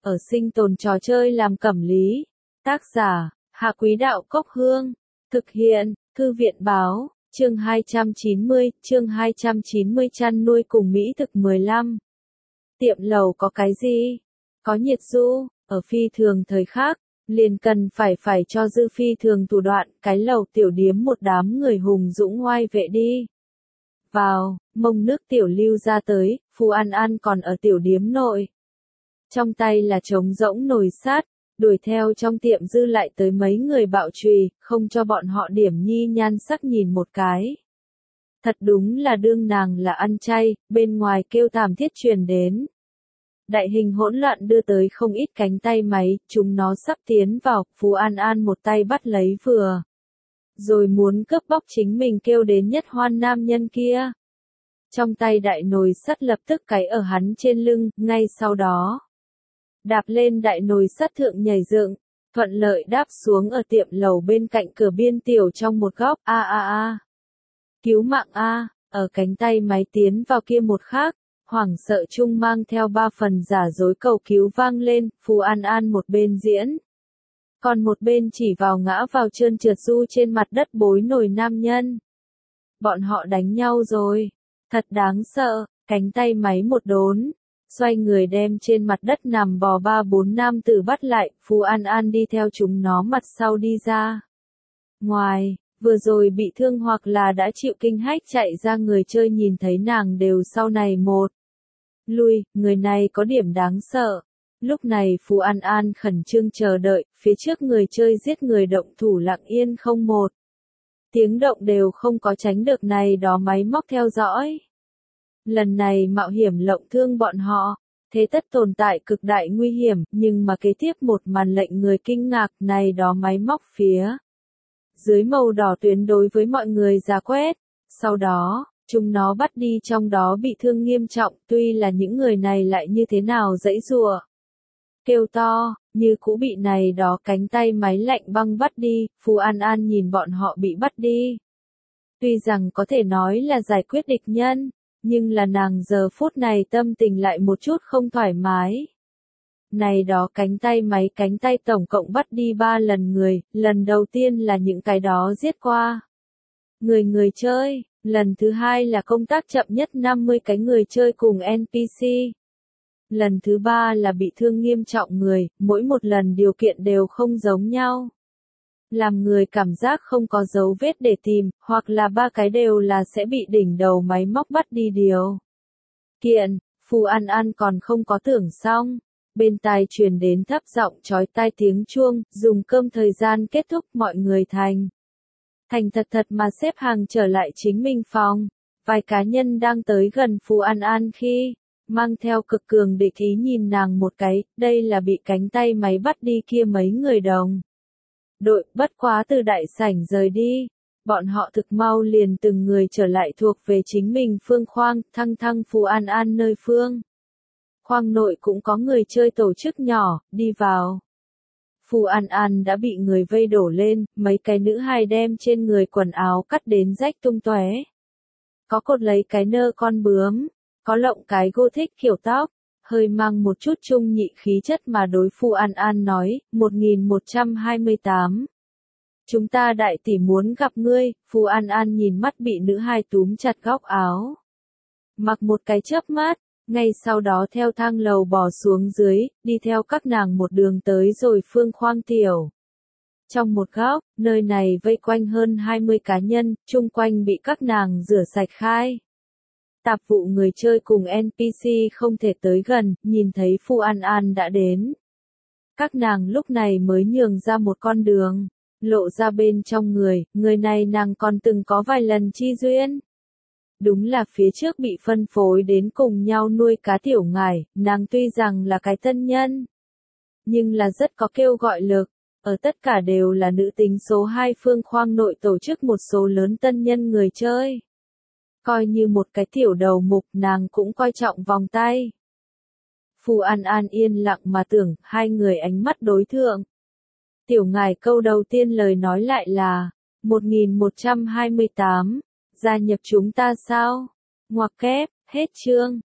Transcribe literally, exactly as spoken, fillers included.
ở sinh tồn trò chơi làm cẩm lý. Tác giả, Hạ Quý Đạo Cốc Hương. Thực hiện, Thư viện Báo, chương hai trăm chín mươi, chương hai trăm chín mươi chăn nuôi cùng mỹ thực mười lăm. Tiệm lầu có cái gì? Có nhiệt du, ở phi thường thời khác, liền cần phải phải cho dư phi thường thủ đoạn, cái lầu tiểu điếm một đám người hùng dũng oai vệ đi. Vào, mông nước tiểu lưu ra tới, Phù An An còn ở tiểu điếm nội. Trong tay là trống rỗng nồi sát, đuổi theo trong tiệm dư lại tới mấy người bạo chùy, không cho bọn họ điểm nhi nhan sắc nhìn một cái. Thật đúng là đương nàng là ăn chay, bên ngoài kêu thảm thiết truyền đến. Đại hình hỗn loạn đưa tới không ít cánh tay máy, chúng nó sắp tiến vào, Phù An An một tay bắt lấy vừa. Rồi muốn cướp bóc chính mình kêu đến nhất hoan nam nhân kia. Trong tay đại nồi sắt lập tức cái ở hắn trên lưng, ngay sau đó. Đạp lên đại nồi sắt thượng nhảy dựng, thuận lợi đáp xuống ở tiệm lầu bên cạnh cửa biên tiểu trong một góc, a a a. Cứu mạng a, ở cánh tay máy tiến vào kia một khác, hoảng sợ chung mang theo ba phần giả dối cầu cứu vang lên, Phù An An một bên diễn. Còn một bên chỉ vào ngã vào trơn trượt du trên mặt đất bối nổi nam nhân. Bọn họ đánh nhau rồi, thật đáng sợ, cánh tay máy một đốn. Xoay người đem trên mặt đất nằm bò ba bốn nam tử bắt lại, Phù An An đi theo chúng nó mặt sau đi ra. Ngoài, vừa rồi bị thương hoặc là đã chịu kinh hách chạy ra người chơi nhìn thấy nàng đều sau này một. Lui, người này có điểm đáng sợ. Lúc này Phù An An khẩn trương chờ đợi, phía trước người chơi giết người động thủ lặng yên không một. Tiếng động đều không có tránh được này đó máy móc theo dõi. Lần này mạo hiểm lộng thương bọn họ, thế tất tồn tại cực đại nguy hiểm, nhưng mà kế tiếp một màn lệnh người kinh ngạc này đó máy móc phía. Dưới màu đỏ tuyến đối với mọi người ra quét, sau đó, chúng nó bắt đi trong đó bị thương nghiêm trọng, tuy là những người này lại như thế nào dãy rùa. Kêu to, như cũ bị này đó cánh tay máy lạnh băng bắt đi, Phù An An nhìn bọn họ bị bắt đi. Tuy rằng có thể nói là giải quyết địch nhân, nhưng là nàng giờ phút này tâm tình lại một chút không thoải mái. Này đó cánh tay máy cánh tay tổng cộng bắt đi ba lần người, lần đầu tiên là những cái đó giết qua. Người người chơi, lần thứ hai là công tác chậm nhất năm mươi cái người chơi cùng en pê xê. Lần thứ ba là bị thương nghiêm trọng người, mỗi một lần điều kiện đều không giống nhau. Làm người cảm giác không có dấu vết để tìm, hoặc là ba cái đều là sẽ bị đỉnh đầu máy móc bắt đi điều. Kiện, Phù An An còn không có tưởng xong. Bên tai truyền đến thấp giọng chói tai tiếng chuông, dùng cơm thời gian kết thúc mọi người thành. Thành thật thật mà xếp hàng trở lại chính mình phòng. Vài cá nhân đang tới gần Phù An An khi, mang theo cực cường địch ý nhìn nàng một cái, đây là bị cánh tay máy bắt đi kia mấy người đồng. Đội, bất quá từ đại sảnh rời đi, bọn họ thực mau liền từng người trở lại thuộc về chính mình phương khoang, thăng thăng Phù An An nơi phương. Khoang nội cũng có người chơi tổ chức nhỏ, đi vào. Phù An An đã bị người vây đổ lên, mấy cái nữ hài đem trên người quần áo cắt đến rách tung tóe. Có cột lấy cái nơ con bướm, có lộng cái gothic kiểu tóc, hơi mang một chút trung nhị khí chất mà đối Phù An An nói, một nghìn một trăm hai mươi tám. Chúng ta đại tỷ muốn gặp ngươi, Phù An An nhìn mắt bị nữ hài túm chặt góc áo. Mặc một cái chớp mắt, ngay sau đó theo thang lầu bò xuống dưới, đi theo các nàng một đường tới rồi phương khoang tiểu. Trong một góc, nơi này vây quanh hơn hai mươi cá nhân, chung quanh bị các nàng rửa sạch khai. Tạp vụ người chơi cùng en pê xê không thể tới gần, nhìn thấy Phù An An đã đến. Các nàng lúc này mới nhường ra một con đường, lộ ra bên trong người, người này nàng còn từng có vài lần chi duyên. Đúng là phía trước bị phân phối đến cùng nhau nuôi cá tiểu ngải, nàng tuy rằng là cái tân nhân, nhưng là rất có kêu gọi lực, ở tất cả đều là nữ tính số hai phương khoang nội tổ chức một số lớn tân nhân người chơi. Coi như một cái tiểu đầu mục nàng cũng coi trọng vòng tay. Phù An An yên lặng mà tưởng, hai người ánh mắt đối thượng. Tiểu ngải câu đầu tiên lời nói lại là, một nghìn một trăm hai mươi tám, gia nhập chúng ta sao? Ngoặc kép, hết chương.